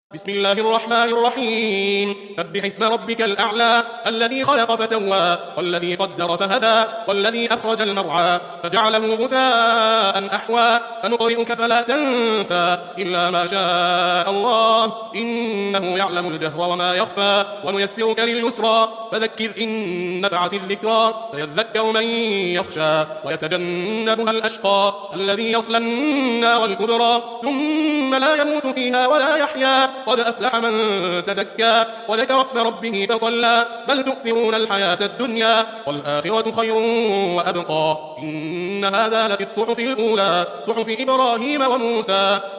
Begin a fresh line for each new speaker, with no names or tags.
بسم الله الرحمن الرحيم سبح اسم ربك الأعلى الذي خلق فسوى والذي قدر فهدى والذي أخرج المرعى فجعله غثاء أحوى سنقرئك فلا تنسى إلا ما شاء الله إنه يعلم الجهر وما يخفى ونيسرك لليسرى فذكر إن نفعت الذكرى سيذكر من يخشى ويتجنبها الأشقى الذي يصلى النار الكبرى ثم لا يموت فيها ولا يحيا قد أفلح من تزكى وذكر اسم ربه فصلى بل تؤثرون الحياة الدنيا والآخرة خير وأبقى إن هذا لفي الصحف الأولى صحف إبراهيم وموسى